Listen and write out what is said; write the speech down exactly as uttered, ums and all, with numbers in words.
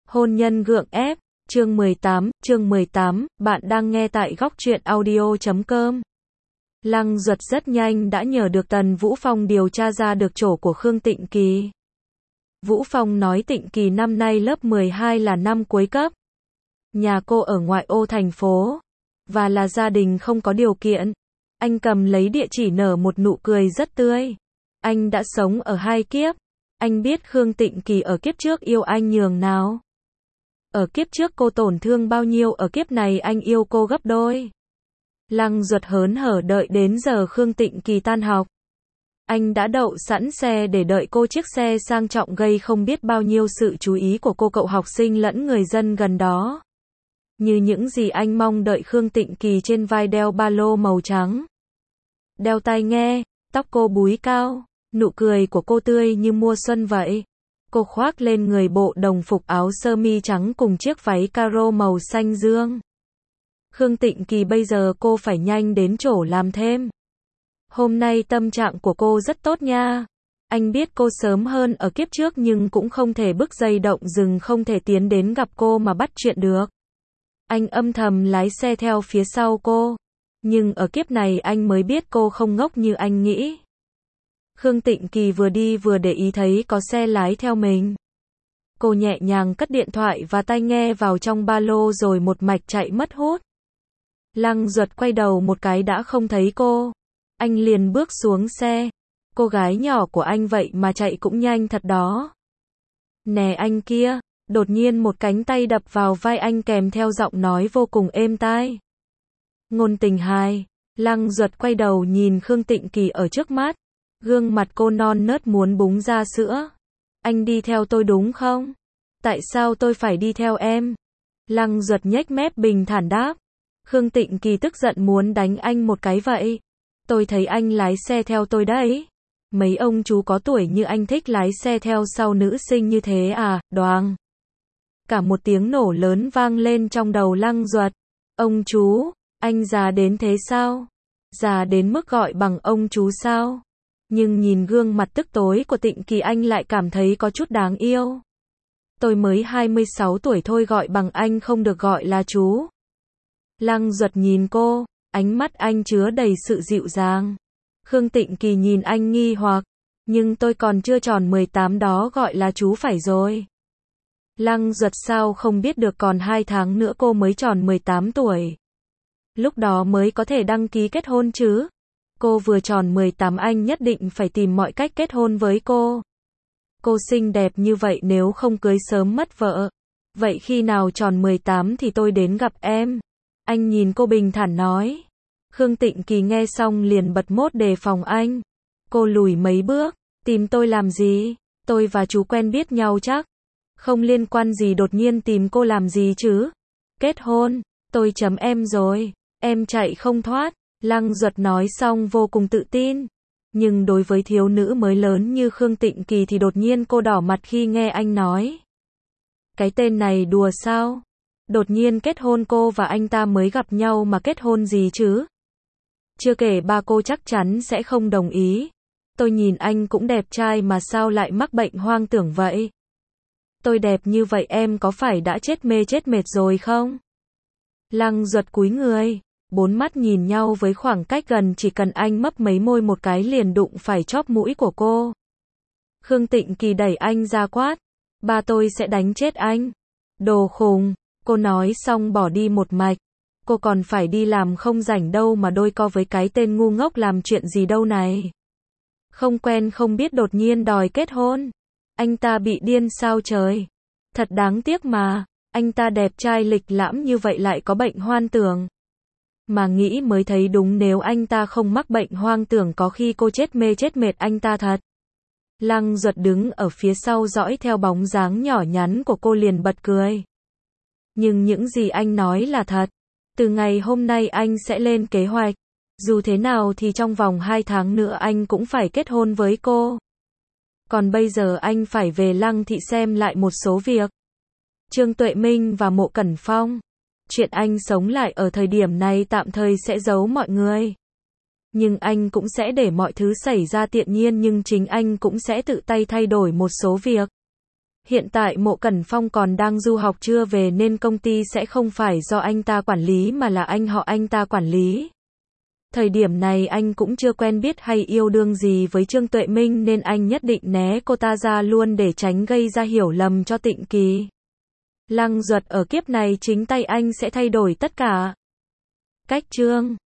Hôn nhân gượng ép, chương mười tám, chương mười tám, bạn đang nghe tại góc truyện audio chấm com. Lăng Duật rất nhanh đã nhờ được Tần Vũ Phong điều tra ra được chỗ của Khương Tịnh Kỳ. Vũ Phong nói Tịnh Kỳ năm nay lớp mười hai là năm cuối cấp. Nhà cô ở ngoại ô thành phố, và là gia đình không có điều kiện. Anh cầm lấy địa chỉ nở một nụ cười rất tươi. Anh đã sống ở hai kiếp. Anh biết Khương Tịnh Kỳ ở kiếp trước yêu anh nhường nào. Ở kiếp trước cô tổn thương bao nhiêu, ở kiếp này anh yêu cô gấp đôi. Lăng Duật hớn hở đợi đến giờ Khương Tịnh Kỳ tan học. Anh đã đậu sẵn xe để đợi cô, chiếc xe sang trọng gây không biết bao nhiêu sự chú ý của cô cậu học sinh lẫn người dân gần đó. Như những gì anh mong đợi, Khương Tịnh Kỳ trên vai đeo ba lô màu trắng. Đeo tai nghe, tóc cô búi cao, nụ cười của cô tươi như mùa xuân vậy. Cô khoác lên người bộ đồng phục áo sơ mi trắng cùng chiếc váy caro màu xanh dương. Khương Tịnh Kỳ bây giờ cô phải nhanh đến chỗ làm thêm. Hôm nay tâm trạng của cô rất tốt nha. Anh biết cô sớm hơn ở kiếp trước nhưng cũng không thể bứt dây động rừng, không thể tiến đến gặp cô mà bắt chuyện được. Anh âm thầm lái xe theo phía sau cô. Nhưng ở kiếp này anh mới biết cô không ngốc như anh nghĩ. Khương Tịnh Kỳ vừa đi vừa để ý thấy có xe lái theo mình. Cô nhẹ nhàng cất điện thoại và tai nghe vào trong ba lô rồi một mạch chạy mất hút. Lăng Duật quay đầu một cái đã không thấy cô. Anh liền bước xuống xe. Cô gái nhỏ của anh vậy mà chạy cũng nhanh thật đó. Nè anh kia, đột nhiên một cánh tay đập vào vai anh kèm theo giọng nói vô cùng êm tai. Ngôn Tình Hai. Lăng Duật quay đầu nhìn Khương Tịnh Kỳ ở trước mắt. Gương mặt cô non nớt muốn búng ra sữa. Anh đi theo tôi đúng không? Tại sao tôi phải đi theo em? Lăng Duật nhếch mép bình thản đáp. Khương Tịnh Kỳ tức giận muốn đánh anh một cái vậy. Tôi thấy anh lái xe theo tôi đấy. Mấy ông chú có tuổi như anh thích lái xe theo sau nữ sinh như thế à? Đoàng. Cả một tiếng nổ lớn vang lên trong đầu Lăng Duật. Ông chú, anh già đến thế sao? Già đến mức gọi bằng ông chú sao? Nhưng nhìn gương mặt tức tối của Tịnh Kỳ anh lại cảm thấy có chút đáng yêu. Tôi mới hai mươi sáu tuổi thôi, gọi bằng anh không được gọi là chú. Lăng Duật nhìn cô, ánh mắt anh chứa đầy sự dịu dàng. Khương Tịnh Kỳ nhìn anh nghi hoặc, nhưng tôi còn chưa tròn mười tám đó gọi là chú phải rồi. Lăng Duật sao không biết được, còn hai tháng nữa cô mới tròn mười tám tuổi. Lúc đó mới có thể đăng ký kết hôn chứ. Cô vừa tròn mười tám anh nhất định phải tìm mọi cách kết hôn với cô. Cô xinh đẹp như vậy nếu không cưới sớm mất vợ. Vậy khi nào tròn mười tám thì tôi đến gặp em. Anh nhìn cô bình thản nói. Khương Tịnh Kỳ nghe xong liền bật mốt đề phòng anh. Cô lùi mấy bước. Tìm tôi làm gì? Tôi và chú quen biết nhau chắc. Không liên quan gì, đột nhiên tìm cô làm gì chứ? Kết hôn. Tôi chấm em rồi. Em chạy không thoát. Lăng Duật nói xong vô cùng tự tin. Nhưng đối với thiếu nữ mới lớn như Khương Tịnh Kỳ thì đột nhiên cô đỏ mặt khi nghe anh nói. Cái tên này đùa sao? Đột nhiên kết hôn, cô và anh ta mới gặp nhau mà kết hôn gì chứ? Chưa kể ba cô chắc chắn sẽ không đồng ý. Tôi nhìn anh cũng đẹp trai mà sao lại mắc bệnh hoang tưởng vậy? Tôi đẹp như vậy em có phải đã chết mê chết mệt rồi không? Lăng Duật cúi người. Bốn mắt nhìn nhau với khoảng cách gần, chỉ cần anh mấp mấy môi một cái liền đụng phải chóp mũi của cô. Khương Tịnh Kỳ đẩy anh ra quát. Ba tôi sẽ đánh chết anh. Đồ khùng. Cô nói xong bỏ đi một mạch. Cô còn phải đi làm không rảnh đâu mà đôi co với cái tên ngu ngốc làm chuyện gì đâu này. Không quen không biết đột nhiên đòi kết hôn. Anh ta bị điên sao trời. Thật đáng tiếc mà. Anh ta đẹp trai lịch lãm như vậy lại có bệnh hoang tưởng. Mà nghĩ mới thấy đúng, nếu anh ta không mắc bệnh hoang tưởng có khi cô chết mê chết mệt anh ta thật. Lăng Duật đứng ở phía sau dõi theo bóng dáng nhỏ nhắn của cô liền bật cười. Nhưng những gì anh nói là thật. Từ ngày hôm nay anh sẽ lên kế hoạch. Dù thế nào thì trong vòng hai tháng nữa anh cũng phải kết hôn với cô. Còn bây giờ anh phải về Lăng thị xem lại một số việc. Trương Tuệ Minh và Mộ Cẩn Phong. Chuyện anh sống lại ở thời điểm này tạm thời sẽ giấu mọi người. Nhưng anh cũng sẽ để mọi thứ xảy ra tự nhiên, nhưng chính anh cũng sẽ tự tay thay đổi một số việc. Hiện tại Mộ Cẩn Phong còn đang du học chưa về nên công ty sẽ không phải do anh ta quản lý mà là anh họ anh ta quản lý. Thời điểm này anh cũng chưa quen biết hay yêu đương gì với Trương Tuệ Minh nên anh nhất định né cô ta ra luôn để tránh gây ra hiểu lầm cho Tịnh Kỳ. Lăng Duật ở kiếp này chính tay anh sẽ thay đổi tất cả. Cách chương